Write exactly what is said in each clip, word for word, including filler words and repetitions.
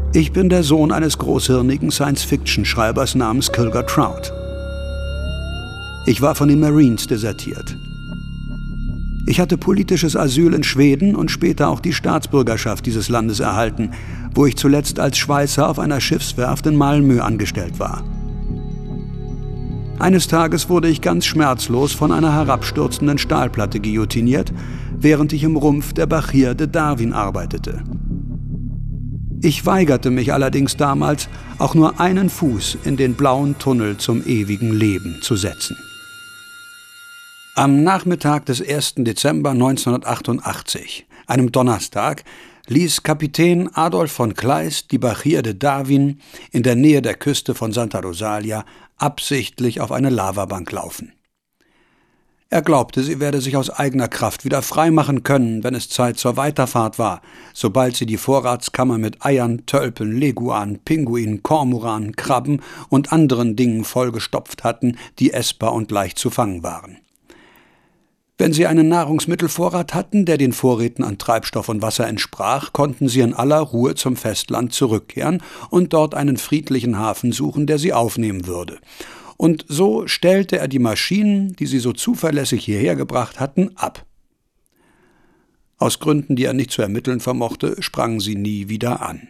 Ich bin der Sohn eines großhirnigen Science-Fiction-Schreibers namens Kilger Trout. Ich war von den Marines desertiert. Ich hatte politisches Asyl in Schweden und später auch die Staatsbürgerschaft dieses Landes erhalten, wo ich zuletzt als Schweißer auf einer Schiffswerft in Malmö angestellt war. Eines Tages wurde ich ganz schmerzlos von einer herabstürzenden Stahlplatte guillotiniert, während ich im Rumpf der Bachir de Darwin arbeitete. Ich weigerte mich allerdings damals, auch nur einen Fuß in den blauen Tunnel zum ewigen Leben zu setzen. Am Nachmittag des ersten Dezember neunzehnhundertachtundachtzig, einem Donnerstag, ließ Kapitän Adolf von Kleist die Bachir de Darwin in der Nähe der Küste von Santa Rosalia absichtlich auf eine Lavabank laufen. Er glaubte, sie werde sich aus eigener Kraft wieder freimachen können, wenn es Zeit zur Weiterfahrt war, sobald sie die Vorratskammer mit Eiern, Tölpeln, Leguanen, Pinguinen, Kormoranen, Krabben und anderen Dingen vollgestopft hatten, die essbar und leicht zu fangen waren. Wenn sie einen Nahrungsmittelvorrat hatten, der den Vorräten an Treibstoff und Wasser entsprach, konnten sie in aller Ruhe zum Festland zurückkehren und dort einen friedlichen Hafen suchen, der sie aufnehmen würde. Und so stellte er die Maschinen, die sie so zuverlässig hierher gebracht hatten, ab. Aus Gründen, die er nicht zu ermitteln vermochte, sprangen sie nie wieder an.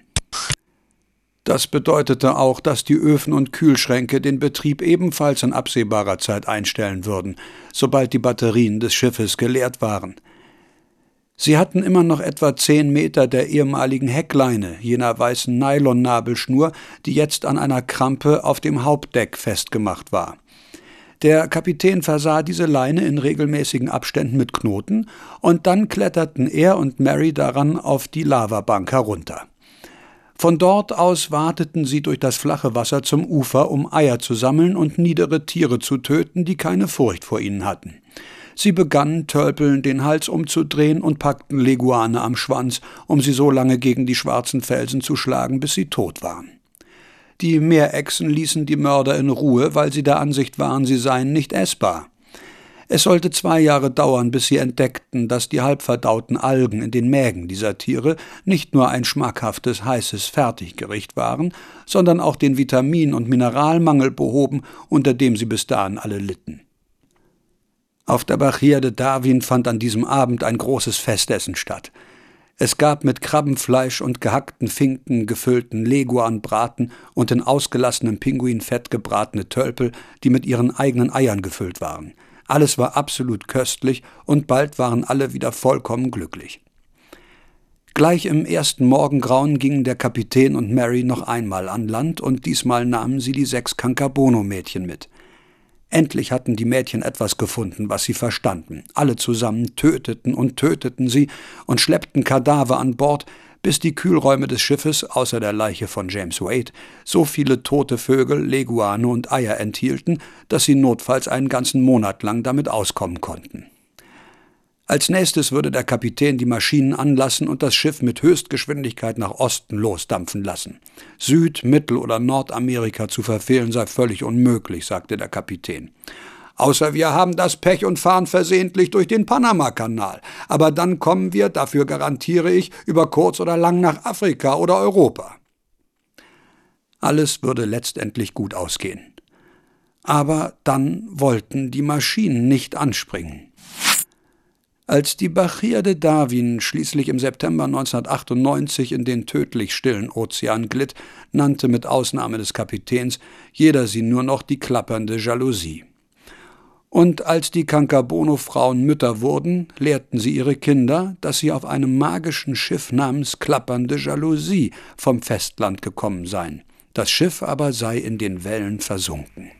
Das bedeutete auch, dass die Öfen und Kühlschränke den Betrieb ebenfalls in absehbarer Zeit einstellen würden, sobald die Batterien des Schiffes geleert waren. Sie hatten immer noch etwa zehn Meter der ehemaligen Heckleine, jener weißen Nylonnabelschnur, die jetzt an einer Krampe auf dem Hauptdeck festgemacht war. Der Kapitän versah diese Leine in regelmäßigen Abständen mit Knoten, und dann kletterten er und Mary daran auf die Lavabank herunter. Von dort aus wateten sie durch das flache Wasser zum Ufer, um Eier zu sammeln und niedere Tiere zu töten, die keine Furcht vor ihnen hatten. Sie begannen, Tölpeln den Hals umzudrehen und packten Leguane am Schwanz, um sie so lange gegen die schwarzen Felsen zu schlagen, bis sie tot waren. Die Meerechsen ließen die Mörder in Ruhe, weil sie der Ansicht waren, sie seien nicht essbar. Es sollte zwei Jahre dauern, bis sie entdeckten, dass die halbverdauten Algen in den Mägen dieser Tiere nicht nur ein schmackhaftes, heißes Fertiggericht waren, sondern auch den Vitamin- und Mineralmangel behoben, unter dem sie bis dahin alle litten. Auf der Bachir de Darwin fand an diesem Abend ein großes Festessen statt. Es gab mit Krabbenfleisch und gehackten Finken gefüllten Leguanbraten und in ausgelassenem Pinguinfett gebratene Tölpel, die mit ihren eigenen Eiern gefüllt waren. Alles war absolut köstlich, und bald waren alle wieder vollkommen glücklich. Gleich im ersten Morgengrauen gingen der Kapitän und Mary noch einmal an Land, und diesmal nahmen sie die sechs Kankabono-Mädchen mit. Endlich hatten die Mädchen etwas gefunden, was sie verstanden. Alle zusammen töteten und töteten sie und schleppten Kadaver an Bord, bis die Kühlräume des Schiffes, außer der Leiche von James Wade, so viele tote Vögel, Leguane und Eier enthielten, dass sie notfalls einen ganzen Monat lang damit auskommen konnten. Als nächstes würde der Kapitän die Maschinen anlassen und das Schiff mit Höchstgeschwindigkeit nach Osten losdampfen lassen. Süd-, Mittel- oder Nordamerika zu verfehlen sei völlig unmöglich, sagte der Kapitän. Außer wir haben das Pech und fahren versehentlich durch den Panamakanal. Aber dann kommen wir, dafür garantiere ich, über kurz oder lang nach Afrika oder Europa. Alles würde letztendlich gut ausgehen. Aber dann wollten die Maschinen nicht anspringen. Als die Bachir de Darwin schließlich im September neunzehnhundertachtundneunzig in den tödlich stillen Ozean glitt, nannte mit Ausnahme des Kapitäns jeder sie nur noch die klappernde Jalousie. Und als die Kankabono-Frauen Mütter wurden, lehrten sie ihre Kinder, dass sie auf einem magischen Schiff namens Klappernde Jalousie vom Festland gekommen seien. Das Schiff aber sei in den Wellen versunken.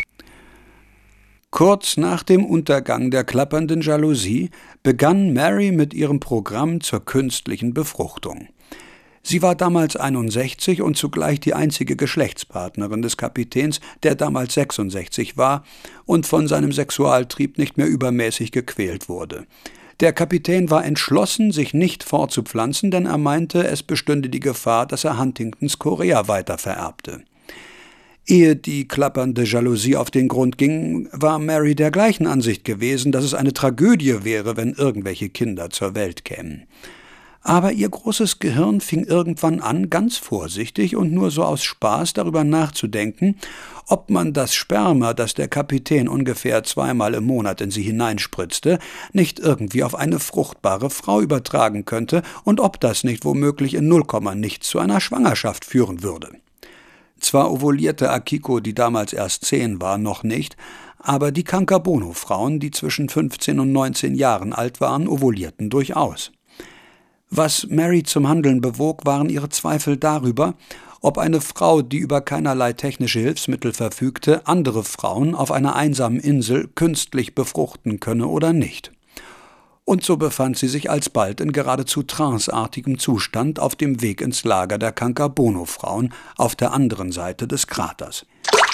Kurz nach dem Untergang der klappernden Jalousie begann Mary mit ihrem Programm zur künstlichen Befruchtung. Sie war damals einundsechzig und zugleich die einzige Geschlechtspartnerin des Kapitäns, der damals sechsundsechzig war und von seinem Sexualtrieb nicht mehr übermäßig gequält wurde. Der Kapitän war entschlossen, sich nicht fortzupflanzen, denn er meinte, es bestünde die Gefahr, dass er Huntingtons Chorea weitervererbte. Ehe die klappernde Jalousie auf den Grund ging, war Mary der gleichen Ansicht gewesen, dass es eine Tragödie wäre, wenn irgendwelche Kinder zur Welt kämen. Aber ihr großes Gehirn fing irgendwann an, ganz vorsichtig und nur so aus Spaß darüber nachzudenken, ob man das Sperma, das der Kapitän ungefähr zweimal im Monat in sie hineinspritzte, nicht irgendwie auf eine fruchtbare Frau übertragen könnte und ob das nicht womöglich in null Komma nichts zu einer Schwangerschaft führen würde. Zwar ovulierte Akiko, die damals erst zehn war, noch nicht, aber die Kankabono-Frauen, die zwischen fünfzehn und neunzehn Jahren alt waren, ovulierten durchaus. Was Mary zum Handeln bewog, waren ihre Zweifel darüber, ob eine Frau, die über keinerlei technische Hilfsmittel verfügte, andere Frauen auf einer einsamen Insel künstlich befruchten könne oder nicht. Und so befand sie sich alsbald in geradezu tranceartigem Zustand auf dem Weg ins Lager der Kankabono-Frauen auf der anderen Seite des Kraters.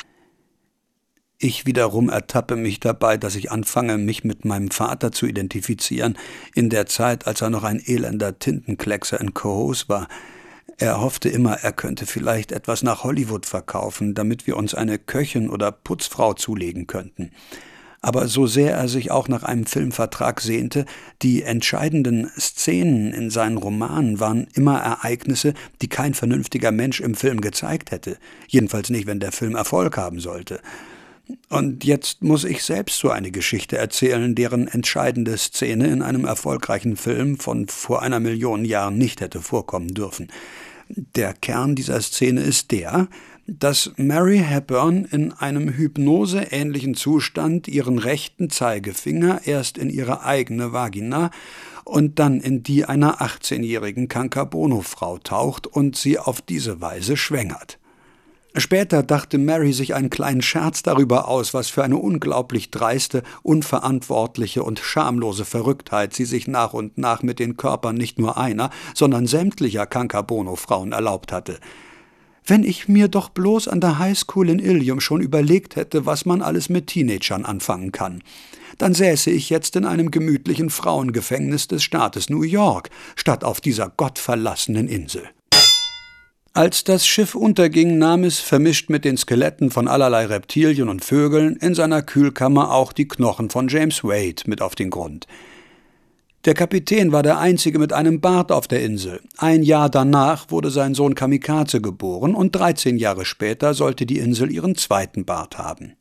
Ich wiederum ertappe mich dabei, dass ich anfange, mich mit meinem Vater zu identifizieren, in der Zeit, als er noch ein elender Tintenkleckser in Cohoes war. Er hoffte immer, er könnte vielleicht etwas nach Hollywood verkaufen, damit wir uns eine Köchin oder Putzfrau zulegen könnten. Aber so sehr er sich auch nach einem Filmvertrag sehnte, die entscheidenden Szenen in seinen Romanen waren immer Ereignisse, die kein vernünftiger Mensch im Film gezeigt hätte, jedenfalls nicht, wenn der Film Erfolg haben sollte. Und jetzt muss ich selbst so eine Geschichte erzählen, deren entscheidende Szene in einem erfolgreichen Film von vor einer Million Jahren nicht hätte vorkommen dürfen. Der Kern dieser Szene ist der, dass Mary Hepburn in einem hypnoseähnlichen Zustand ihren rechten Zeigefinger erst in ihre eigene Vagina und dann in die einer achtzehnjährigen Kankabono-Frau taucht und sie auf diese Weise schwängert. Später dachte Mary sich einen kleinen Scherz darüber aus, was für eine unglaublich dreiste, unverantwortliche und schamlose Verrücktheit sie sich nach und nach mit den Körpern nicht nur einer, sondern sämtlicher Kankabono-Frauen erlaubt hatte. Wenn ich mir doch bloß an der Highschool in Ilium schon überlegt hätte, was man alles mit Teenagern anfangen kann, dann säße ich jetzt in einem gemütlichen Frauengefängnis des Staates New York, statt auf dieser gottverlassenen Insel. Als das Schiff unterging, nahm es, vermischt mit den Skeletten von allerlei Reptilien und Vögeln, in seiner Kühlkammer auch die Knochen von James Wade mit auf den Grund. Der Kapitän war der Einzige mit einem Bart auf der Insel. Ein Jahr danach wurde sein Sohn Kamikaze geboren und dreizehn Jahre später sollte die Insel ihren zweiten Bart haben.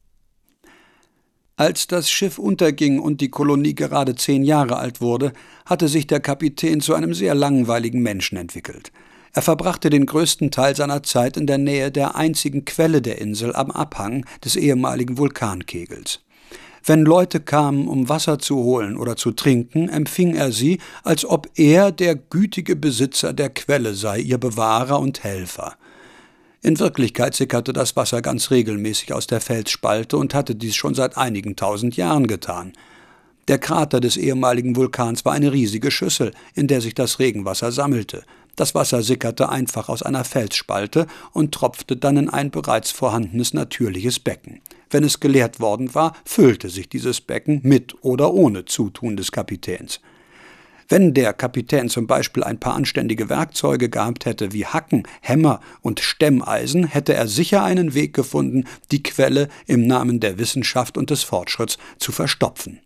Als das Schiff unterging und die Kolonie gerade zehn Jahre alt wurde, hatte sich der Kapitän zu einem sehr langweiligen Menschen entwickelt. Er verbrachte den größten Teil seiner Zeit in der Nähe der einzigen Quelle der Insel am Abhang des ehemaligen Vulkankegels. Wenn Leute kamen, um Wasser zu holen oder zu trinken, empfing er sie, als ob er der gütige Besitzer der Quelle sei, ihr Bewahrer und Helfer. In Wirklichkeit sickerte das Wasser ganz regelmäßig aus der Felsspalte und hatte dies schon seit einigen tausend Jahren getan. Der Krater des ehemaligen Vulkans war eine riesige Schüssel, in der sich das Regenwasser sammelte. Das Wasser sickerte einfach aus einer Felsspalte und tropfte dann in ein bereits vorhandenes natürliches Becken. Wenn es geleert worden war, füllte sich dieses Becken mit oder ohne Zutun des Kapitäns. Wenn der Kapitän zum Beispiel ein paar anständige Werkzeuge gehabt hätte wie Hacken, Hämmer und Stemmeisen, hätte er sicher einen Weg gefunden, die Quelle im Namen der Wissenschaft und des Fortschritts zu verstopfen.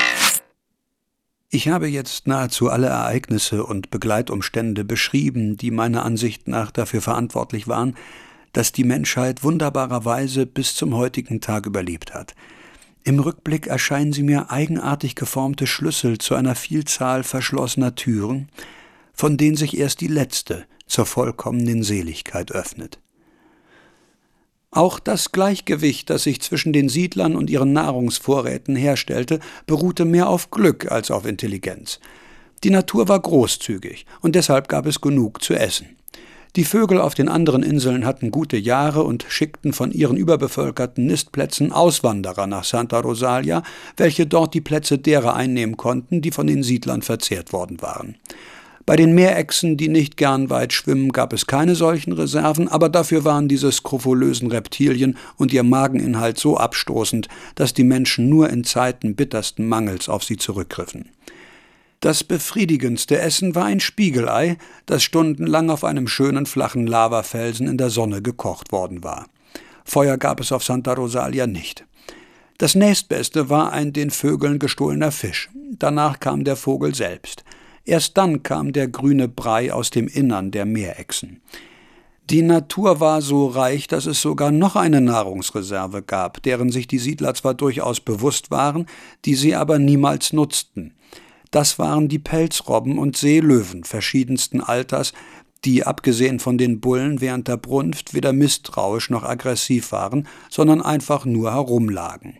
Ich habe jetzt nahezu alle Ereignisse und Begleitumstände beschrieben, die meiner Ansicht nach dafür verantwortlich waren, dass die Menschheit wunderbarerweise bis zum heutigen Tag überlebt hat. Im Rückblick erscheinen sie mir eigenartig geformte Schlüssel zu einer Vielzahl verschlossener Türen, von denen sich erst die letzte zur vollkommenen Seligkeit öffnet. Auch das Gleichgewicht, das sich zwischen den Siedlern und ihren Nahrungsvorräten herstellte, beruhte mehr auf Glück als auf Intelligenz. Die Natur war großzügig und deshalb gab es genug zu essen. Die Vögel auf den anderen Inseln hatten gute Jahre und schickten von ihren überbevölkerten Nistplätzen Auswanderer nach Santa Rosalia, welche dort die Plätze derer einnehmen konnten, die von den Siedlern verzehrt worden waren. Bei den Meerechsen, die nicht gern weit schwimmen, gab es keine solchen Reserven, aber dafür waren diese skrofulösen Reptilien und ihr Mageninhalt so abstoßend, dass die Menschen nur in Zeiten bittersten Mangels auf sie zurückgriffen. Das befriedigendste Essen war ein Spiegelei, das stundenlang auf einem schönen flachen Lavafelsen in der Sonne gekocht worden war. Feuer gab es auf Santa Rosalia nicht. Das nächstbeste war ein den Vögeln gestohlener Fisch. Danach kam der Vogel selbst. Erst dann kam der grüne Brei aus dem Innern der Meerechsen. Die Natur war so reich, dass es sogar noch eine Nahrungsreserve gab, deren sich die Siedler zwar durchaus bewusst waren, die sie aber niemals nutzten. Das waren die Pelzrobben und Seelöwen verschiedensten Alters, die, abgesehen von den Bullen während der Brunft, weder misstrauisch noch aggressiv waren, sondern einfach nur herumlagen.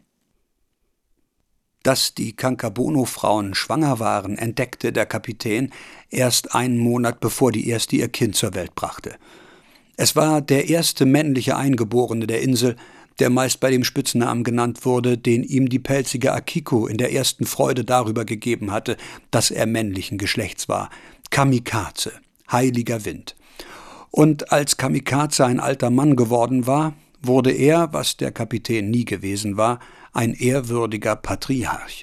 Dass die Kankabono-Frauen schwanger waren, entdeckte der Kapitän erst einen Monat, bevor die erste ihr Kind zur Welt brachte. Es war der erste männliche Eingeborene der Insel, der meist bei dem Spitznamen genannt wurde, den ihm die pelzige Akiko in der ersten Freude darüber gegeben hatte, dass er männlichen Geschlechts war. Kamikaze, heiliger Wind. Und als Kamikaze ein alter Mann geworden war, wurde er, was der Kapitän nie gewesen war, ein ehrwürdiger Patriarch.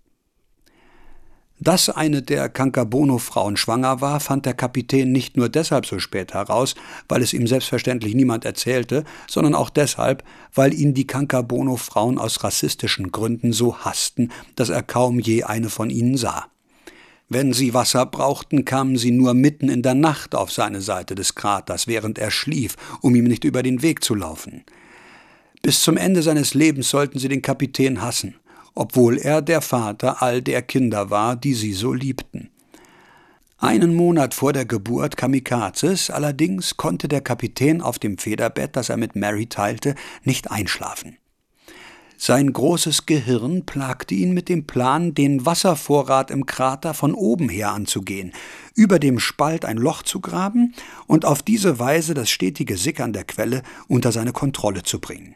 Dass eine der Kankabono-Frauen schwanger war, fand der Kapitän nicht nur deshalb so spät heraus, weil es ihm selbstverständlich niemand erzählte, sondern auch deshalb, weil ihn die Kankabono-Frauen aus rassistischen Gründen so hassten, dass er kaum je eine von ihnen sah. Wenn sie Wasser brauchten, kamen sie nur mitten in der Nacht auf seine Seite des Kraters, während er schlief, um ihm nicht über den Weg zu laufen. Bis zum Ende seines Lebens sollten sie den Kapitän hassen, obwohl er der Vater all der Kinder war, die sie so liebten. Einen Monat vor der Geburt Kamikazes allerdings konnte der Kapitän auf dem Federbett, das er mit Mary teilte, nicht einschlafen. Sein großes Gehirn plagte ihn mit dem Plan, den Wasservorrat im Krater von oben her anzugehen, über dem Spalt ein Loch zu graben und auf diese Weise das stetige Sickern der Quelle unter seine Kontrolle zu bringen.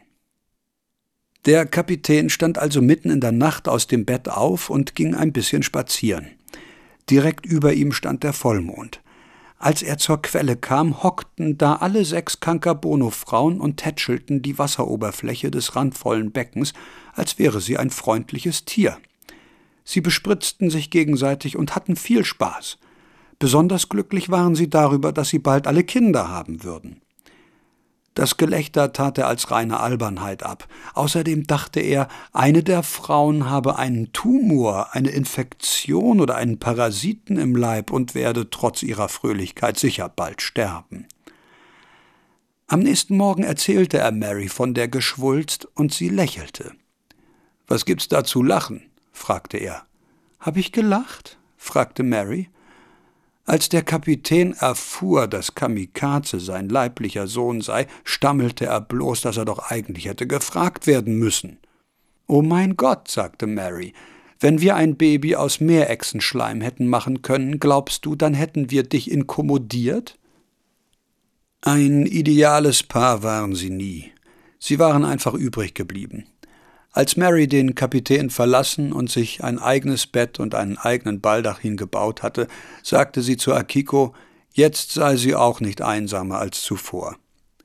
Der Kapitän stand also mitten in der Nacht aus dem Bett auf und ging ein bisschen spazieren. Direkt über ihm stand der Vollmond. Als er zur Quelle kam, hockten da alle sechs Kankabono-Frauen und tätschelten die Wasseroberfläche des randvollen Beckens, als wäre sie ein freundliches Tier. Sie bespritzten sich gegenseitig und hatten viel Spaß. Besonders glücklich waren sie darüber, dass sie bald alle Kinder haben würden. Das Gelächter tat er als reine Albernheit ab. Außerdem dachte er, eine der Frauen habe einen Tumor, eine Infektion oder einen Parasiten im Leib und werde trotz ihrer Fröhlichkeit sicher bald sterben. Am nächsten Morgen erzählte er Mary von der Geschwulst und sie lächelte. »Was gibt's da zu lachen?« fragte er. »Hab ich gelacht?« fragte Mary. Als der Kapitän erfuhr, dass Kamikaze sein leiblicher Sohn sei, stammelte er bloß, dass er doch eigentlich hätte gefragt werden müssen. »Oh mein Gott«, sagte Mary, »wenn wir ein Baby aus Meerechsenschleim hätten machen können, glaubst du, dann hätten wir dich inkommodiert?« Ein ideales Paar waren sie nie. Sie waren einfach übrig geblieben. Als Mary den Kapitän verlassen und sich ein eigenes Bett und einen eigenen Baldachin gebaut hatte, sagte sie zu Akiko, jetzt sei sie auch nicht einsamer als zuvor.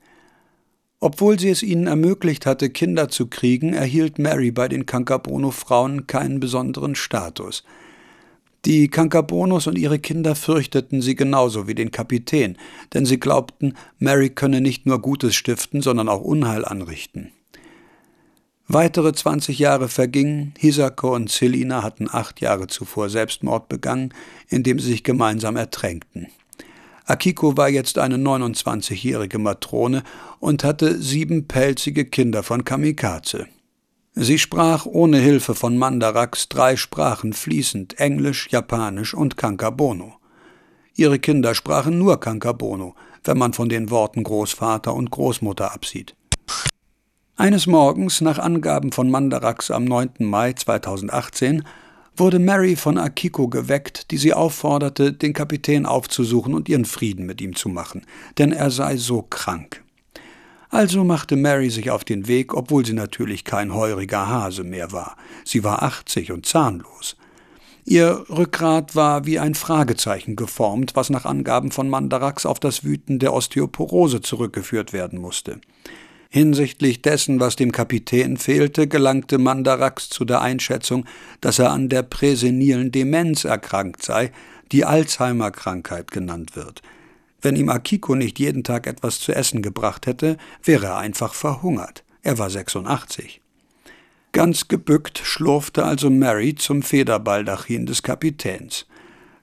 Obwohl sie es ihnen ermöglicht hatte, Kinder zu kriegen, erhielt Mary bei den Kankabono-Frauen keinen besonderen Status. Die Kankabonos und ihre Kinder fürchteten sie genauso wie den Kapitän, denn sie glaubten, Mary könne nicht nur Gutes stiften, sondern auch Unheil anrichten. Weitere zwanzig Jahre vergingen, Hisako und Selina hatten acht Jahre zuvor Selbstmord begangen, indem sie sich gemeinsam ertränkten. Akiko war jetzt eine neunundzwanzigjährige Matrone und hatte sieben pelzige Kinder von Kamikaze. Sie sprach ohne Hilfe von Mandarax drei Sprachen fließend, Englisch, Japanisch und Kankabono. Ihre Kinder sprachen nur Kankabono, wenn man von den Worten Großvater und Großmutter absieht. Eines Morgens, nach Angaben von Mandarax am neunten Mai zweitausendachtzehn, wurde Mary von Akiko geweckt, die sie aufforderte, den Kapitän aufzusuchen und ihren Frieden mit ihm zu machen, denn er sei so krank. Also machte Mary sich auf den Weg, obwohl sie natürlich kein heuriger Hase mehr war. Sie war achtzig und zahnlos. Ihr Rückgrat war wie ein Fragezeichen geformt, was nach Angaben von Mandarax auf das Wüten der Osteoporose zurückgeführt werden musste. Hinsichtlich dessen, was dem Kapitän fehlte, gelangte Mandarax zu der Einschätzung, dass er an der präsenilen Demenz erkrankt sei, die Alzheimer-Krankheit genannt wird. Wenn ihm Akiko nicht jeden Tag etwas zu essen gebracht hätte, wäre er einfach verhungert. Er war sechsundachtzig. Ganz gebückt schlurfte also Mary zum Federbaldachin des Kapitäns.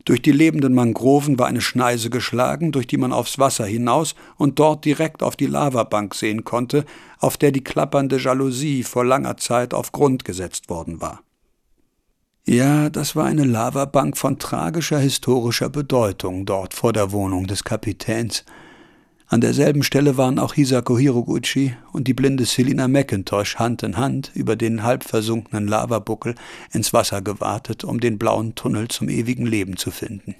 Durch die lebenden Mangroven war eine Schneise geschlagen, durch die man aufs Wasser hinaus und dort direkt auf die Lavabank sehen konnte, auf der die klappernde Jalousie vor langer Zeit auf Grund gesetzt worden war. Ja, das war eine Lavabank von tragischer historischer Bedeutung dort vor der Wohnung des Kapitäns. An derselben Stelle waren auch Hisako Hiroguchi und die blinde Selina McIntosh Hand in Hand über den halb versunkenen Lavabuckel ins Wasser gewartet, um den blauen Tunnel zum ewigen Leben zu finden.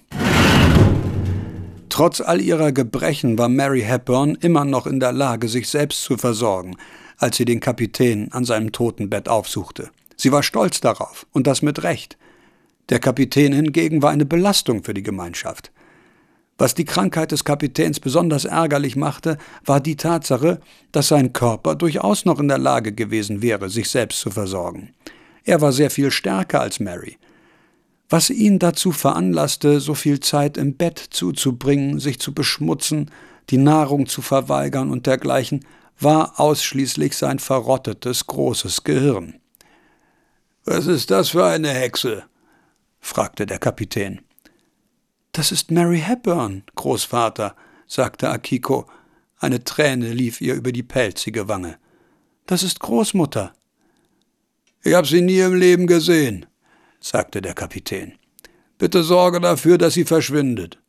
Trotz all ihrer Gebrechen war Mary Hepburn immer noch in der Lage, sich selbst zu versorgen, als sie den Kapitän an seinem Totenbett aufsuchte. Sie war stolz darauf, und das mit Recht. Der Kapitän hingegen war eine Belastung für die Gemeinschaft. Was die Krankheit des Kapitäns besonders ärgerlich machte, war die Tatsache, dass sein Körper durchaus noch in der Lage gewesen wäre, sich selbst zu versorgen. Er war sehr viel stärker als Mary. Was ihn dazu veranlasste, so viel Zeit im Bett zuzubringen, sich zu beschmutzen, die Nahrung zu verweigern und dergleichen, war ausschließlich sein verrottetes, großes Gehirn. »Was ist das für eine Hexe?« fragte der Kapitän. »Das ist Mary Hepburn, Großvater«, sagte Akiko. Eine Träne lief ihr über die pelzige Wange. »Das ist Großmutter.« »Ich habe sie nie im Leben gesehen«, sagte der Kapitän. »Bitte sorge dafür, dass sie verschwindet.«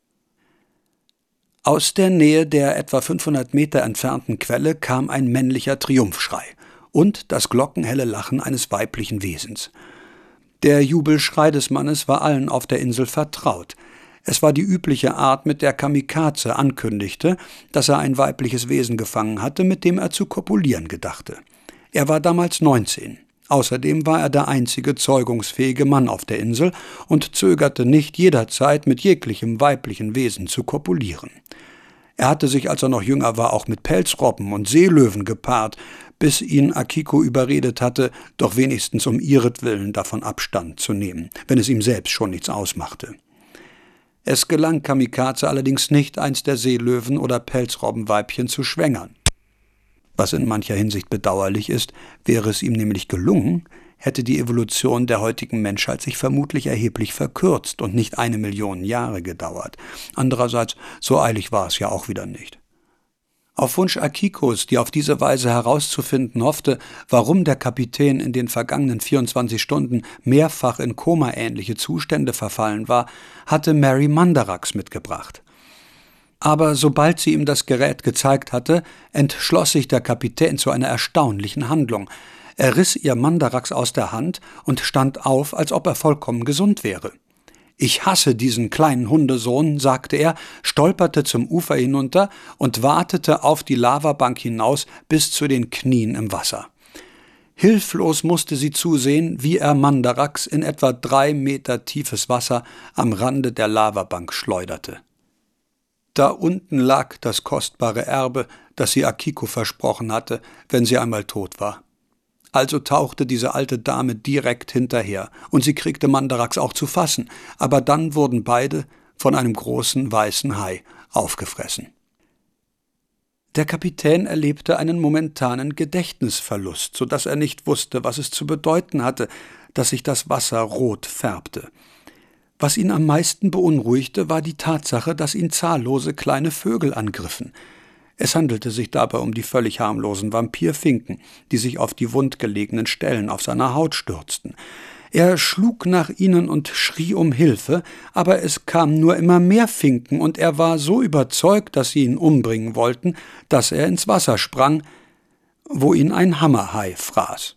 Aus der Nähe der etwa fünfhundert Meter entfernten Quelle kam ein männlicher Triumphschrei und das glockenhelle Lachen eines weiblichen Wesens. Der Jubelschrei des Mannes war allen auf der Insel vertraut. Es war die übliche Art, mit der Kamikaze ankündigte, dass er ein weibliches Wesen gefangen hatte, mit dem er zu kopulieren gedachte. Er war damals neunzehn. Außerdem war er der einzige zeugungsfähige Mann auf der Insel und zögerte nicht, jederzeit mit jeglichem weiblichen Wesen zu kopulieren. Er hatte sich, als er noch jünger war, auch mit Pelzrobben und Seelöwen gepaart, bis ihn Akiko überredet hatte, doch wenigstens um ihretwillen davon Abstand zu nehmen, wenn es ihm selbst schon nichts ausmachte. Es gelang Kamikaze allerdings nicht, eins der Seelöwen oder Pelzrobbenweibchen zu schwängern. Was in mancher Hinsicht bedauerlich ist, wäre es ihm nämlich gelungen, hätte die Evolution der heutigen Menschheit sich vermutlich erheblich verkürzt und nicht eine Million Jahre gedauert. Andererseits, so eilig war es ja auch wieder nicht. Auf Wunsch Akikos, die auf diese Weise herauszufinden hoffte, warum der Kapitän in den vergangenen vierundzwanzig Stunden mehrfach in komaähnliche Zustände verfallen war, hatte Mary Mandarax mitgebracht. Aber sobald sie ihm das Gerät gezeigt hatte, entschloss sich der Kapitän zu einer erstaunlichen Handlung. Er riss ihr Mandarax aus der Hand und stand auf, als ob er vollkommen gesund wäre. »Ich hasse diesen kleinen Hundesohn«, sagte er, stolperte zum Ufer hinunter und watete auf die Lavabank hinaus bis zu den Knien im Wasser. Hilflos musste sie zusehen, wie er Mandarax in etwa drei Meter tiefes Wasser am Rande der Lavabank schleuderte. Da unten lag das kostbare Erbe, das sie Akiko versprochen hatte, wenn sie einmal tot war. Also tauchte diese alte Dame direkt hinterher, und sie kriegte Mandarax auch zu fassen, aber dann wurden beide von einem großen weißen Hai aufgefressen. Der Kapitän erlebte einen momentanen Gedächtnisverlust, so dass er nicht wusste, was es zu bedeuten hatte, dass sich das Wasser rot färbte. Was ihn am meisten beunruhigte, war die Tatsache, dass ihn zahllose kleine Vögel angriffen. Es handelte sich dabei um die völlig harmlosen Vampirfinken, die sich auf die wundgelegenen Stellen auf seiner Haut stürzten. Er schlug nach ihnen und schrie um Hilfe, aber es kamen nur immer mehr Finken, und er war so überzeugt, dass sie ihn umbringen wollten, dass er ins Wasser sprang, wo ihn ein Hammerhai fraß.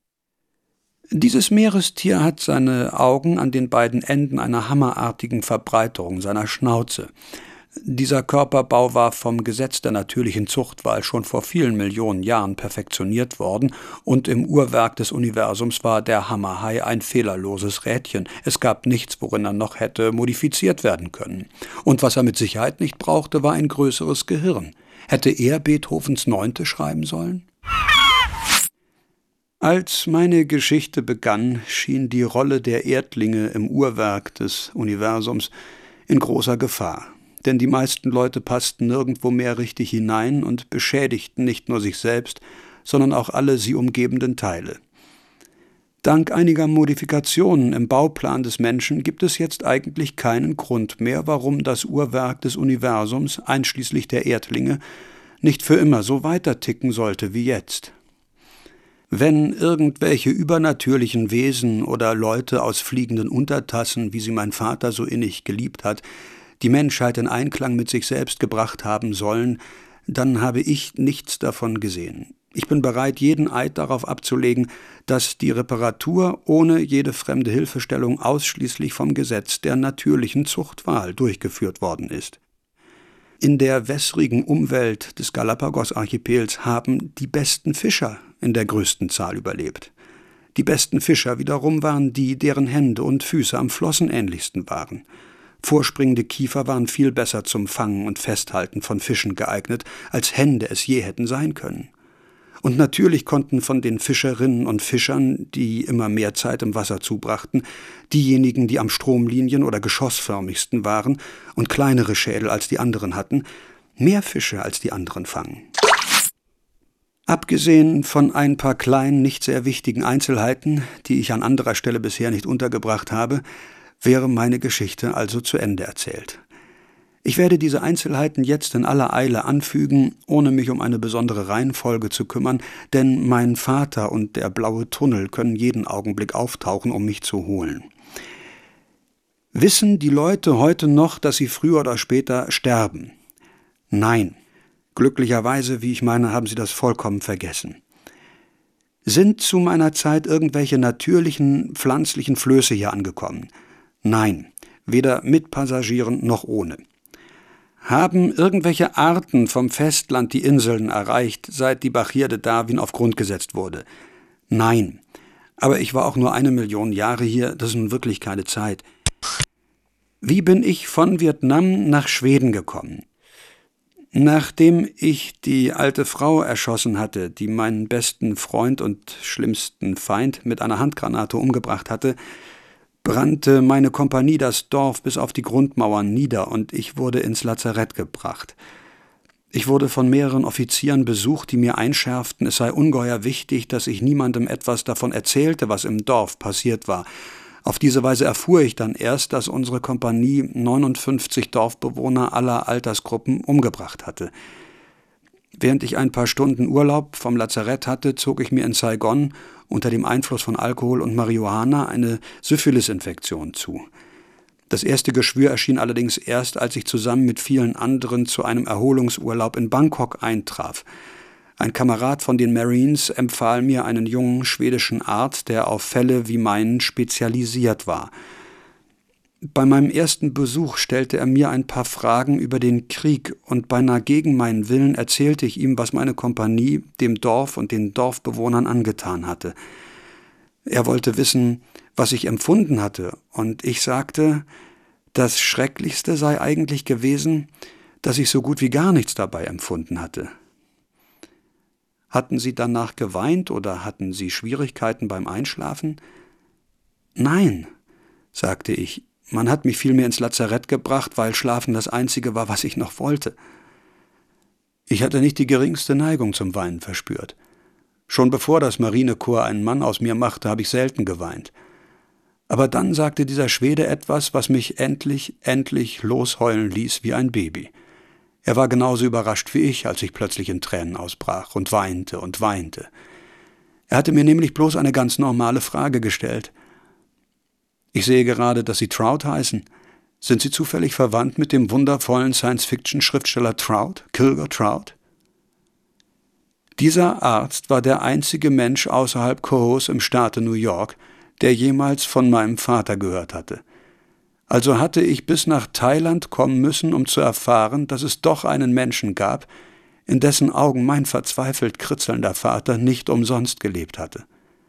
Dieses Meerestier hat seine Augen an den beiden Enden einer hammerartigen Verbreiterung seiner Schnauze. Dieser Körperbau war vom Gesetz der natürlichen Zuchtwahl schon vor vielen Millionen Jahren perfektioniert worden, und im Uhrwerk des Universums war der Hammerhai ein fehlerloses Rädchen. Es gab nichts, worin er noch hätte modifiziert werden können. Und was er mit Sicherheit nicht brauchte, war ein größeres Gehirn. Hätte er Beethovens Neunte schreiben sollen? Als meine Geschichte begann, schien die Rolle der Erdlinge im Uhrwerk des Universums in großer Gefahr. Denn die meisten Leute passten nirgendwo mehr richtig hinein und beschädigten nicht nur sich selbst, sondern auch alle sie umgebenden Teile. Dank einiger Modifikationen im Bauplan des Menschen gibt es jetzt eigentlich keinen Grund mehr, warum das Uhrwerk des Universums, einschließlich der Erdlinge, nicht für immer so weiter ticken sollte wie jetzt. Wenn irgendwelche übernatürlichen Wesen oder Leute aus fliegenden Untertassen, wie sie mein Vater so innig geliebt hat, die Menschheit in Einklang mit sich selbst gebracht haben sollen, dann habe ich nichts davon gesehen. Ich bin bereit, jeden Eid darauf abzulegen, dass die Reparatur ohne jede fremde Hilfestellung ausschließlich vom Gesetz der natürlichen Zuchtwahl durchgeführt worden ist. In der wässrigen Umwelt des Galapagos-Archipels haben die besten Fischer in der größten Zahl überlebt. Die besten Fischer wiederum waren die, deren Hände und Füße am flossenähnlichsten waren. Vorspringende Kiefer waren viel besser zum Fangen und Festhalten von Fischen geeignet, als Hände es je hätten sein können. Und natürlich konnten von den Fischerinnen und Fischern, die immer mehr Zeit im Wasser zubrachten, diejenigen, die am Stromlinien- oder geschossförmigsten waren und kleinere Schädel als die anderen hatten, mehr Fische als die anderen fangen. Abgesehen von ein paar kleinen, nicht sehr wichtigen Einzelheiten, die ich an anderer Stelle bisher nicht untergebracht habe, wäre meine Geschichte also zu Ende erzählt. Ich werde diese Einzelheiten jetzt in aller Eile anfügen, ohne mich um eine besondere Reihenfolge zu kümmern, denn mein Vater und der blaue Tunnel können jeden Augenblick auftauchen, um mich zu holen. Wissen die Leute heute noch, dass sie früher oder später sterben? Nein. Glücklicherweise, wie ich meine, haben sie das vollkommen vergessen. Sind zu meiner Zeit irgendwelche natürlichen, pflanzlichen Flöße hier angekommen? Nein, weder mit Passagieren noch ohne. Haben irgendwelche Arten vom Festland die Inseln erreicht, seit die Bahia de Darwin auf Grund gesetzt wurde? Nein, aber ich war auch nur eine Million Jahre hier, das ist nun wirklich keine Zeit. Wie bin ich von Vietnam nach Schweden gekommen? Nachdem ich die alte Frau erschossen hatte, die meinen besten Freund und schlimmsten Feind mit einer Handgranate umgebracht hatte, brannte meine Kompanie das Dorf bis auf die Grundmauern nieder und ich wurde ins Lazarett gebracht. Ich wurde von mehreren Offizieren besucht, die mir einschärften, es sei ungeheuer wichtig, dass ich niemandem etwas davon erzählte, was im Dorf passiert war. Auf diese Weise erfuhr ich dann erst, dass unsere Kompanie neunundfünfzig Dorfbewohner aller Altersgruppen umgebracht hatte. Während ich ein paar Stunden Urlaub vom Lazarett hatte, zog ich mir in Saigon unter dem Einfluss von Alkohol und Marihuana eine Syphilis-Infektion zu. Das erste Geschwür erschien allerdings erst, als ich zusammen mit vielen anderen zu einem Erholungsurlaub in Bangkok eintraf. Ein Kamerad von den Marines empfahl mir einen jungen schwedischen Arzt, der auf Fälle wie meinen spezialisiert war. Bei meinem ersten Besuch stellte er mir ein paar Fragen über den Krieg und beinahe gegen meinen Willen erzählte ich ihm, was meine Kompanie dem Dorf und den Dorfbewohnern angetan hatte. Er wollte wissen, was ich empfunden hatte, und ich sagte, das Schrecklichste sei eigentlich gewesen, dass ich so gut wie gar nichts dabei empfunden hatte. Hatten Sie danach geweint oder hatten Sie Schwierigkeiten beim Einschlafen? Nein, sagte ich. Man hat mich vielmehr ins Lazarett gebracht, weil Schlafen das Einzige war, was ich noch wollte. Ich hatte nicht die geringste Neigung zum Weinen verspürt. Schon bevor das Marinekorps einen Mann aus mir machte, habe ich selten geweint. Aber dann sagte dieser Schwede etwas, was mich endlich, endlich losheulen ließ wie ein Baby. Er war genauso überrascht wie ich, als ich plötzlich in Tränen ausbrach und weinte und weinte. Er hatte mir nämlich bloß eine ganz normale Frage gestellt. Ich sehe gerade, dass Sie Trout heißen. Sind Sie zufällig verwandt mit dem wundervollen Science-Fiction-Schriftsteller Trout, Kilgore Trout? Dieser Arzt war der einzige Mensch außerhalb Coos im Staate New York, der jemals von meinem Vater gehört hatte. Also hatte ich bis nach Thailand kommen müssen, um zu erfahren, dass es doch einen Menschen gab, in dessen Augen mein verzweifelt kritzelnder Vater nicht umsonst gelebt hatte.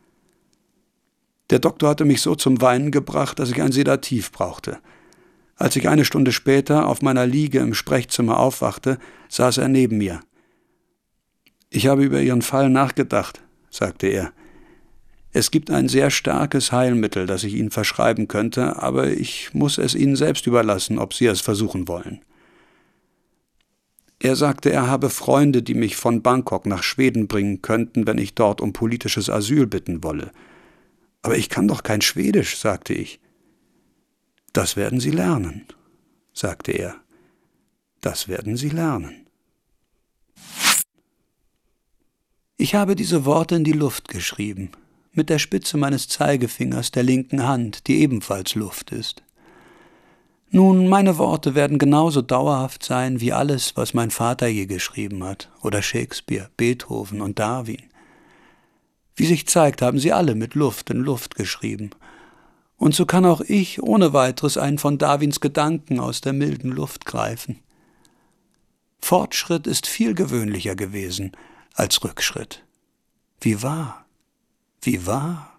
Der Doktor hatte mich so zum Weinen gebracht, dass ich ein Sedativ brauchte. Als ich eine Stunde später auf meiner Liege im Sprechzimmer aufwachte, saß er neben mir. »Ich habe über Ihren Fall nachgedacht«, sagte er. »Es gibt ein sehr starkes Heilmittel, das ich Ihnen verschreiben könnte, aber ich muss es Ihnen selbst überlassen, ob Sie es versuchen wollen.« Er sagte, er habe Freunde, die mich von Bangkok nach Schweden bringen könnten, wenn ich dort um politisches Asyl bitten wolle. »Aber ich kann doch kein Schwedisch«, sagte ich. »Das werden Sie lernen«, sagte er. »Das werden Sie lernen.« Ich habe diese Worte in die Luft geschrieben, mit der Spitze meines Zeigefingers der linken Hand, die ebenfalls Luft ist. Nun, meine Worte werden genauso dauerhaft sein wie alles, was mein Vater je geschrieben hat, oder Shakespeare, Beethoven und Darwin. Wie sich zeigt, haben sie alle mit Luft in Luft geschrieben. Und so kann auch ich ohne weiteres einen von Darwins Gedanken aus der milden Luft greifen. Fortschritt ist viel gewöhnlicher gewesen als Rückschritt. Wie wahr, wie wahr.